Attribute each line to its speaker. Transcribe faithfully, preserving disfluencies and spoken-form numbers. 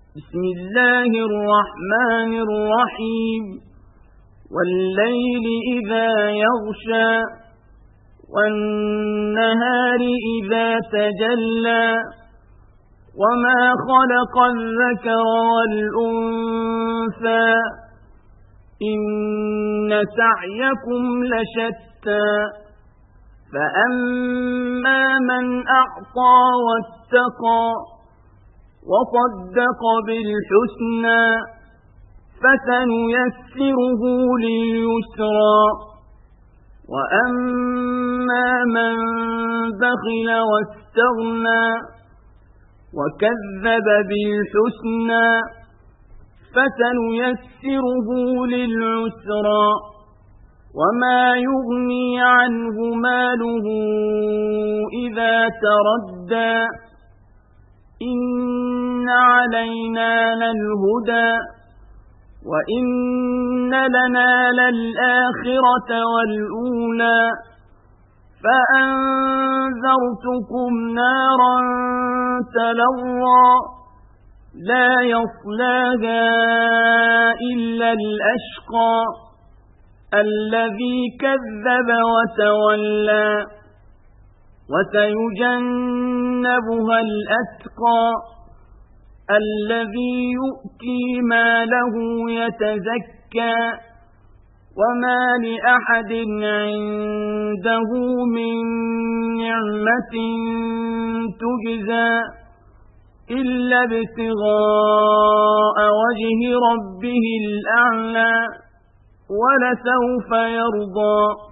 Speaker 1: بسم الله الرحمن الرحيم والليل إذا يغشى والنهار إذا تجلى وما خلق الذكر والأنثى إن سعيكم لشتى فأما من أعطى واتقى وصدق بالحسنى فسنيسره لليسرى وأما من بخل واستغنى وكذب بالحسنى فسنيسره للعسرى وما يغني عنه ماله إذا تردى إن علينا للهدى وإن لنا للآخرة والأولى فأنذرتكم نارا تلظى لا يصلاها إلا الأشقى الذي كذب وتولى وسيجنبها الأتقى الذي يؤتي ماله يتزكى وما لأحد عنده من نعمة تجزى إلا ابتغاء وجه ربه الأعلى ولسوف يرضى.